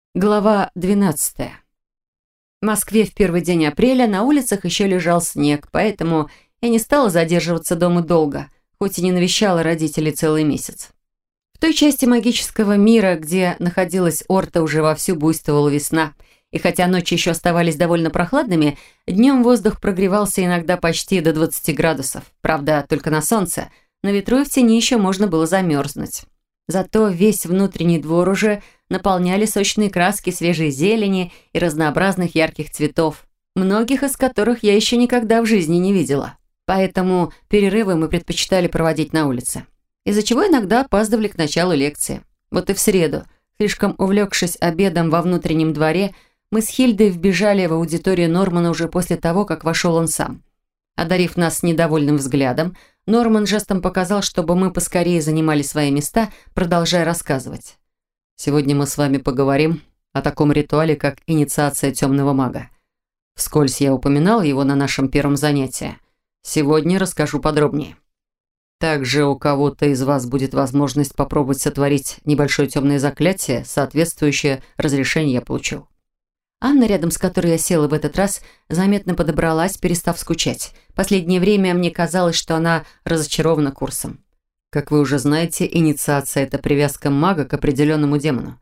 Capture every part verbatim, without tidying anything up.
Глава двенадцатая. В Москве в первый день апреля на улицах еще лежал снег, поэтому я не стала задерживаться дома долго, хоть и не навещала родителей целый месяц. В той части магического мира, где находилась Орта, уже вовсю буйствовала весна, и хотя ночи еще оставались довольно прохладными, днем воздух прогревался иногда почти до двадцати градусов. Правда, только на солнце, на ветру и в тени еще можно было замерзнуть. Зато весь внутренний двор уже наполняли сочные краски свежей зелени и разнообразных ярких цветов, многих из которых я еще никогда в жизни не видела. Поэтому перерывы мы предпочитали проводить на улице, из-за чего иногда опаздывали к началу лекции. Вот и в среду, слишком увлекшись обедом во внутреннем дворе, мы с Хильдой вбежали в аудиторию Нормана уже после того, как вошел он сам. Одарив нас недовольным взглядом, Норман жестом показал, чтобы мы поскорее занимали свои места, продолжая рассказывать. «Сегодня мы с вами поговорим о таком ритуале, как инициация темного мага. Вскользь я упоминал его на нашем первом занятии. Сегодня расскажу подробнее. Также у кого-то из вас будет возможность попробовать сотворить небольшое темное заклятие, соответствующее разрешению я получил». Анна, рядом с которой я села в этот раз, заметно подобралась, перестав скучать. Последнее время мне казалось, что она разочарована курсом. Как вы уже знаете, инициация – это привязка мага к определенному демону.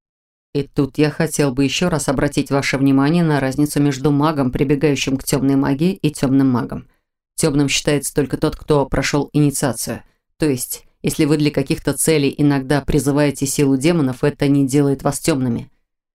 И тут я хотел бы еще раз обратить ваше внимание на разницу между магом, прибегающим к темной магии, и темным магом. Темным считается только тот, кто прошел инициацию. То есть, если вы для каких-то целей иногда призываете силу демонов, это не делает вас темными.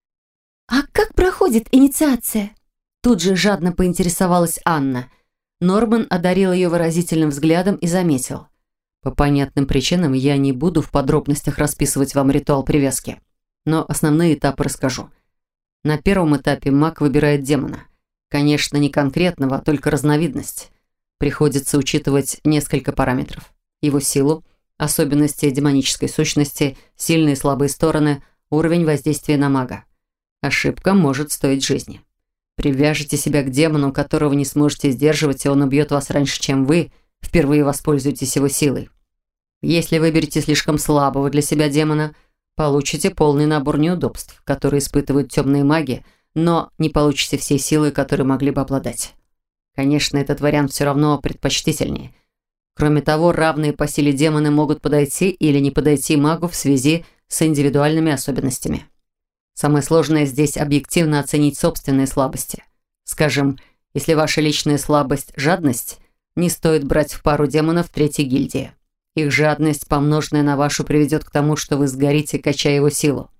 «А как проходит инициация?» Тут же жадно поинтересовалась Анна. Норман одарил ее выразительным взглядом и заметил. «По понятным причинам я не буду в подробностях расписывать вам ритуал привязки, но основные этапы расскажу. На первом этапе маг выбирает демона. Конечно, не конкретного, а только разновидность. Приходится учитывать несколько параметров. Его силу, особенности демонической сущности, сильные и слабые стороны, уровень воздействия на мага. Ошибка может стоить жизни. Привяжете себя к демону, которого не сможете сдерживать, и он убьет вас раньше, чем вы впервые воспользуетесь его силой. Если выберете слишком слабого для себя демона, получите полный набор неудобств, которые испытывают темные маги, но не получите всей силы, которой могли бы обладать. Конечно, этот вариант все равно предпочтительнее. Кроме того, равные по силе демоны могут подойти или не подойти магу в связи с индивидуальными особенностями. Самое сложное здесь объективно оценить собственные слабости. Скажем, если ваша личная слабость – жадность, не стоит брать в пару демонов третьей гильдии. Их жадность, помноженная на вашу, приведет к тому, что вы сгорите, качая его силу.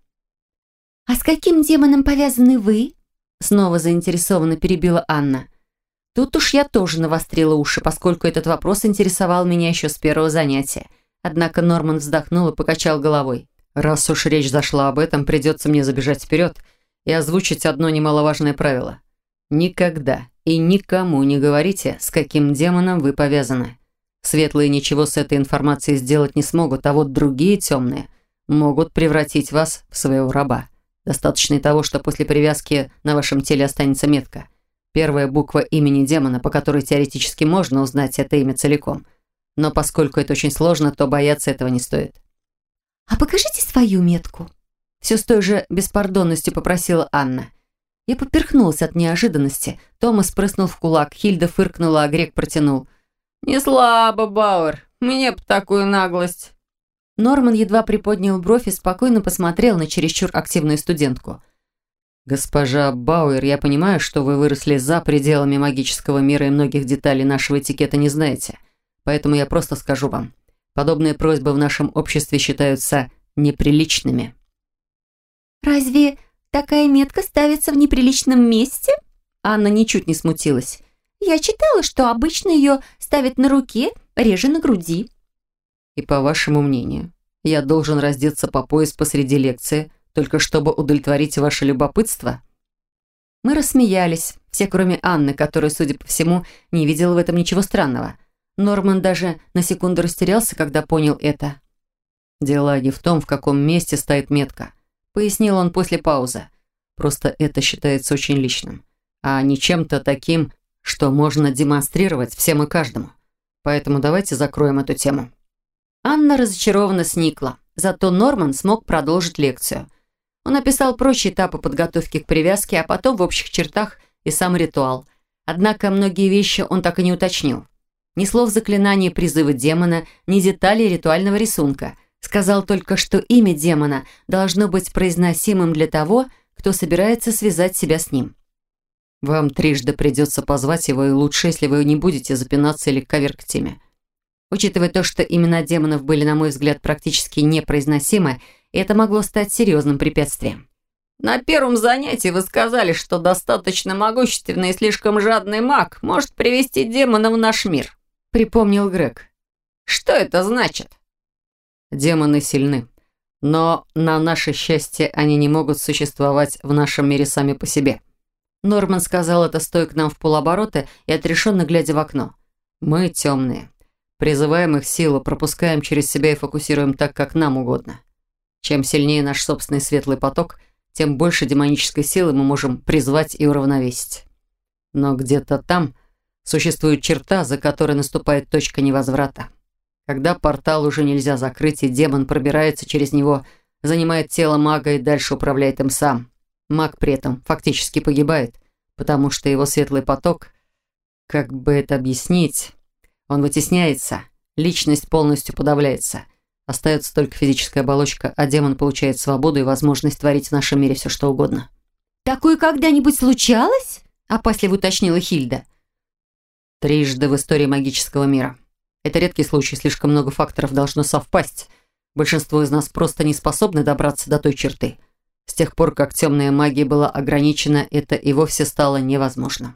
«А с каким демоном повязаны вы?» Снова заинтересованно перебила Анна. Тут уж я тоже навострила уши, поскольку этот вопрос интересовал меня еще с первого занятия. Однако Норман вздохнул и покачал головой. «Раз уж речь зашла об этом, придется мне забежать вперед и озвучить одно немаловажное правило. Никогда и никому не говорите, с каким демоном вы повязаны. Светлые ничего с этой информацией сделать не смогут, а вот другие темные могут превратить вас в своего раба. Достаточно и того, что после привязки на вашем теле останется метка. Первая буква имени демона, по которой теоретически можно узнать это имя целиком. Но поскольку это очень сложно, то бояться этого не стоит». «А покажите свою метку», — все с той же беспардонностью попросила Анна. Я поперхнулась от неожиданности. Томас прыснул в кулак, Хильда фыркнула, а Грег протянул. «Не слабо, Бауэр, мне б такую наглость». Норман едва приподнял бровь и спокойно посмотрел на чересчур активную студентку. «Госпожа Бауэр, я понимаю, что вы выросли за пределами магического мира и многих деталей нашего этикета не знаете, поэтому я просто скажу вам. Подобные просьбы в нашем обществе считаются неприличными». «Разве такая метка ставится в неприличном месте?» Анна ничуть не смутилась. «Я читала, что обычно ее ставят на руке, реже на груди». «И по вашему мнению, я должен раздеться по пояс посреди лекции, только чтобы удовлетворить ваше любопытство?» Мы рассмеялись, все кроме Анны, которая, судя по всему, не видела в этом ничего странного. Норман даже на секунду растерялся, когда понял это. «Дело не в том, в каком месте стоит метка», — пояснил он после паузы. «Просто это считается очень личным, а не чем-то таким, что можно демонстрировать всем и каждому. Поэтому давайте закроем эту тему». Анна разочарованно сникла, зато Норман смог продолжить лекцию. Он описал прочие этапы подготовки к привязке, а потом в общих чертах и сам ритуал. Однако многие вещи он так и не уточнил. Ни слов заклинания призыва демона, ни деталей ритуального рисунка. Сказал только, что имя демона должно быть произносимым для того, кто собирается связать себя с ним. «Вам трижды придется позвать его, и лучше, если вы не будете запинаться или коверкать имя». Учитывая то, что имена демонов были, на мой взгляд, практически непроизносимы, это могло стать серьезным препятствием. На первом занятии вы сказали, что достаточно могущественный и слишком жадный маг может привести демона в наш мир», — припомнил Грег. «Что это значит?» «Демоны сильны, но на наше счастье они не могут существовать в нашем мире сами по себе». Норман сказал это, стоя к нам в полоборота и отрешенно глядя в окно. «Мы темные. Призываем их силу, пропускаем через себя и фокусируем так, как нам угодно. Чем сильнее наш собственный светлый поток, тем больше демонической силы мы можем призвать и уравновесить. Но где-то там существует черта, за которой наступает точка невозврата. Когда портал уже нельзя закрыть, и демон пробирается через него, занимает тело мага и дальше управляет им сам. Маг при этом фактически погибает, потому что его светлый поток, как бы это объяснить, он вытесняется, личность полностью подавляется. Остается только физическая оболочка, а демон получает свободу и возможность творить в нашем мире все, что угодно». «Такое когда-нибудь случалось?» – опасливо уточнила Хильда. «Трижды в истории магического мира. Это редкий случай, слишком много факторов должно совпасть. Большинство из нас просто не способны добраться до той черты. С тех пор, как темная магия была ограничена, это и вовсе стало невозможно».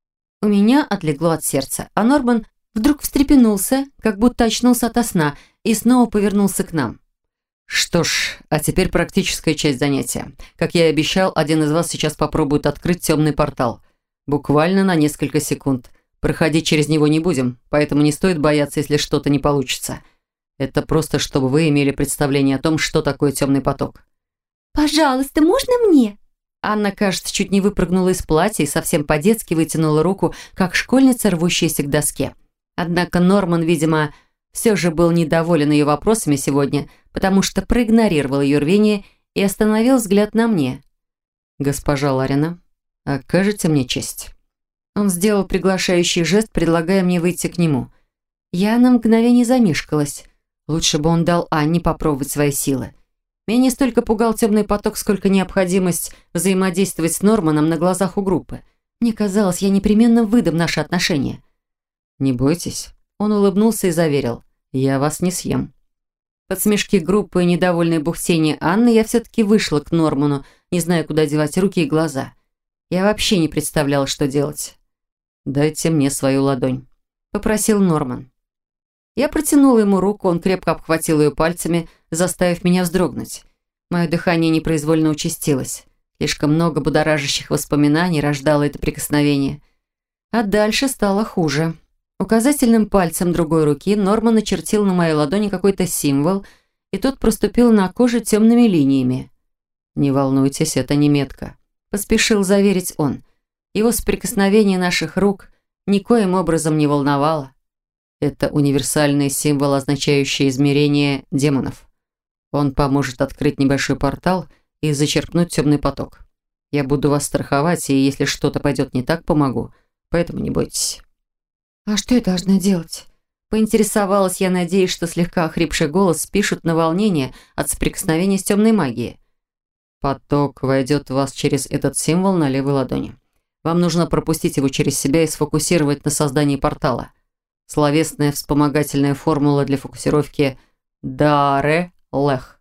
У меня отлегло от сердца, а Норман вдруг встрепенулся, как будто очнулся ото сна, и снова повернулся к нам. «Что ж, а теперь практическая часть занятия. Как я и обещал, один из вас сейчас попробует открыть темный портал. Буквально на несколько секунд. Проходить через него не будем, поэтому не стоит бояться, если что-то не получится. Это просто, чтобы вы имели представление о том, что такое темный поток». «Пожалуйста, можно мне?» Анна, кажется, чуть не выпрыгнула из платья и совсем по-детски вытянула руку, как школьница, рвущаяся к доске. Однако Норман, видимо, все же был недоволен ее вопросами сегодня, потому что проигнорировал ее рвение и остановил взгляд на мне. «Госпожа Ларина, окажете мне честь?» Он сделал приглашающий жест, предлагая мне выйти к нему. Я на мгновение замешкалась. Лучше бы он дал Анне попробовать свои силы. Меня не столько пугал темный поток, сколько необходимость взаимодействовать с Норманом на глазах у группы. Мне казалось, я непременно выдам наши отношения. «Не бойтесь». Он улыбнулся и заверил. «Я вас не съем». Под смешки группы и недовольное бухтение Анны я все-таки вышла к Норману, не зная, куда девать руки и глаза. Я вообще не представляла, что делать. «Дайте мне свою ладонь», — попросил Норман. Я протянула ему руку, он крепко обхватил ее пальцами, заставив меня вздрогнуть. Мое дыхание непроизвольно участилось. Слишком много будоражащих воспоминаний рождало это прикосновение. А дальше стало хуже. Указательным пальцем другой руки Норман начертил на моей ладони какой-то символ, и тот проступил на коже темными линиями. «Не волнуйтесь, это не метка», — поспешил заверить он. Его соприкосновение наших рук никоим образом не волновало. Это универсальный символ, означающий измерение демонов. Он поможет открыть небольшой портал и зачерпнуть темный поток. Я буду вас страховать, и если что-то пойдет не так, помогу. Поэтому не бойтесь». «А что я должна делать?» Поинтересовалась я, надеясь, что слегка охрипший голос спишут на волнение от соприкосновения с темной магией. Поток войдет в вас через этот символ на левой ладони. Вам нужно пропустить его через себя и сфокусировать на создании портала. Словесная вспомогательная формула для фокусировки «Даре-лех».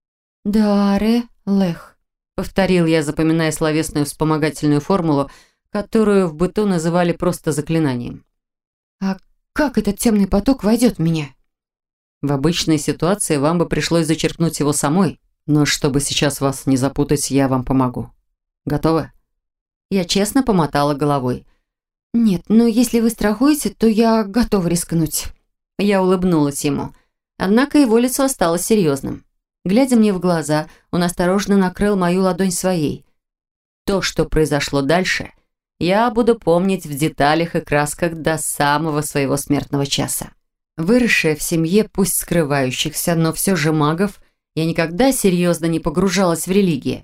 «Даре-лех», — повторил я, запоминая словесную вспомогательную формулу, которую в быту называли просто заклинанием. «А как этот темный поток войдет в меня?» В обычной ситуации вам бы пришлось зачерпнуть его самой, но чтобы сейчас вас не запутать, я вам помогу. Готовы? Я честно помотала головой. «Нет, но если вы страхуете, то я готова рискнуть». Я улыбнулась ему. Однако его лицо осталось серьезным. Глядя мне в глаза, он осторожно накрыл мою ладонь своей. То, что произошло дальше, я буду помнить в деталях и красках до самого своего смертного часа. Выросшая в семье, пусть скрывающихся, но все же магов, я никогда серьезно не погружалась в религии.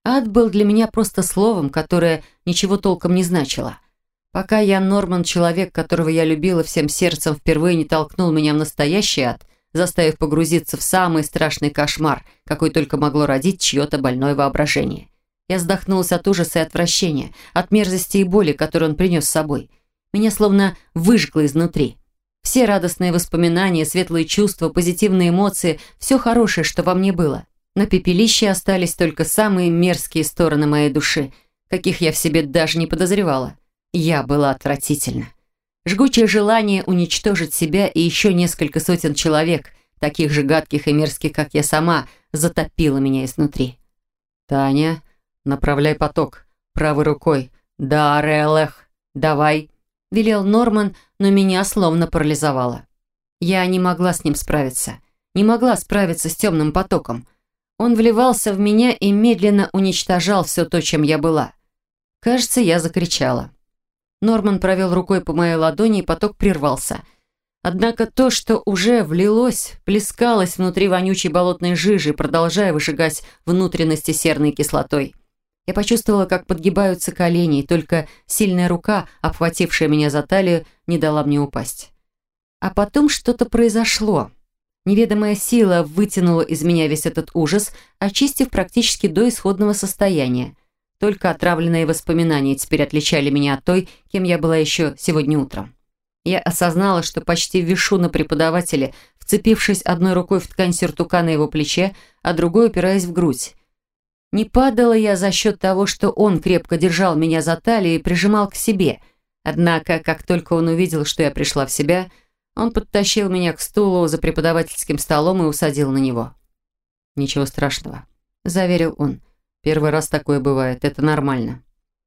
Ад был для меня просто словом, которое ничего толком не значило. Пока Ян Норман, человек, которого я любила всем сердцем, впервые не толкнул меня в настоящий ад, заставив погрузиться в самый страшный кошмар, какой только могло родить чье-то больное воображение. Я вздохнулась от ужаса и отвращения, от мерзости и боли, которую он принес с собой. Меня словно выжгло изнутри. Все радостные воспоминания, светлые чувства, позитивные эмоции, все хорошее, что во мне было. На пепелище остались только самые мерзкие стороны моей души, каких я в себе даже не подозревала. Я была отвратительна. Жгучее желание уничтожить себя и еще несколько сотен человек, таких же гадких и мерзких, как я сама, затопило меня изнутри. «Таня, направляй поток. Правой рукой. Да, Релех. Давай», — велел Норман, но меня словно парализовало. Я не могла с ним справиться. Не могла справиться с темным потоком. Он вливался в меня и медленно уничтожал все то, чем я была. Кажется, я закричала. Норман провел рукой по моей ладони, и поток прервался. Однако то, что уже влилось, плескалось внутри вонючей болотной жижи, продолжая выжигать внутренности серной кислотой. Я почувствовала, как подгибаются колени, и только сильная рука, обхватившая меня за талию, не дала мне упасть. А потом что-то произошло. Неведомая сила вытянула из меня весь этот ужас, очистив практически до исходного состояния. Только отравленные воспоминания теперь отличали меня от той, кем я была еще сегодня утром. Я осознала, что почти вишу на преподавателе, вцепившись одной рукой в ткань сюртука на его плече, а другой упираясь в грудь. Не падала я за счет того, что он крепко держал меня за талию и прижимал к себе. Однако, как только он увидел, что я пришла в себя, он подтащил меня к стулу за преподавательским столом и усадил на него. «Ничего страшного», — заверил он. «Первый раз такое бывает, это нормально».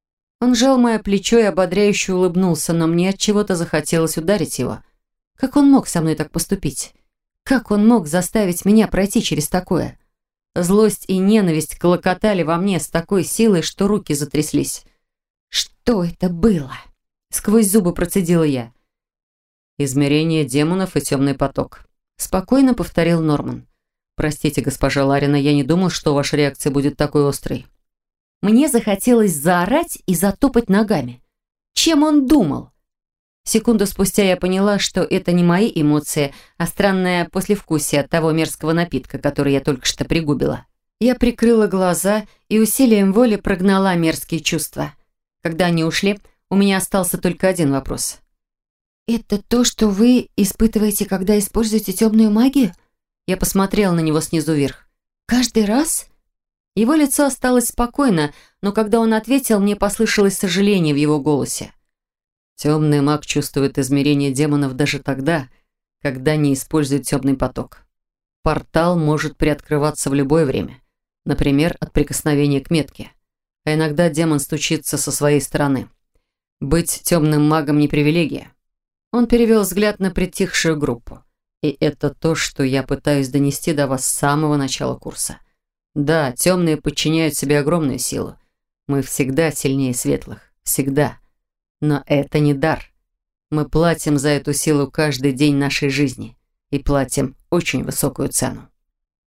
Он сжал мое плечо и ободряюще улыбнулся, но мне от чего-то захотелось ударить его. Как он мог со мной так поступить? Как он мог заставить меня пройти через такое? Злость и ненависть клокотали во мне с такой силой, что руки затряслись. «Что это было?» — сквозь зубы процедила я. «Измерение демонов и темный поток», — спокойно повторил Норман. «Простите, госпожа Ларина, я не думал, что ваша реакция будет такой острой». Мне захотелось заорать и затопать ногами. Чем он думал? Секунду спустя я поняла, что это не мои эмоции, а странное послевкусие от того мерзкого напитка, который я только что пригубила. Я прикрыла глаза и усилием воли прогнала мерзкие чувства. Когда они ушли, у меня остался только один вопрос. «Это то, что вы испытываете, когда используете темную магию?» Я посмотрела на него снизу вверх. «Каждый раз?» Его лицо осталось спокойно, но когда он ответил, мне послышалось сожаление в его голосе. «Темный маг чувствует измерение демонов даже тогда, когда не использует темный поток. Портал может приоткрываться в любое время, например, от прикосновения к метке. А иногда демон стучится со своей стороны. Быть темным магом не привилегия». Он перевел взгляд на притихшую группу. «И это то, что я пытаюсь донести до вас с самого начала курса. Да, темные подчиняют себе огромную силу. Мы всегда сильнее светлых. Всегда. Но это не дар. Мы платим за эту силу каждый день нашей жизни. И платим очень высокую цену».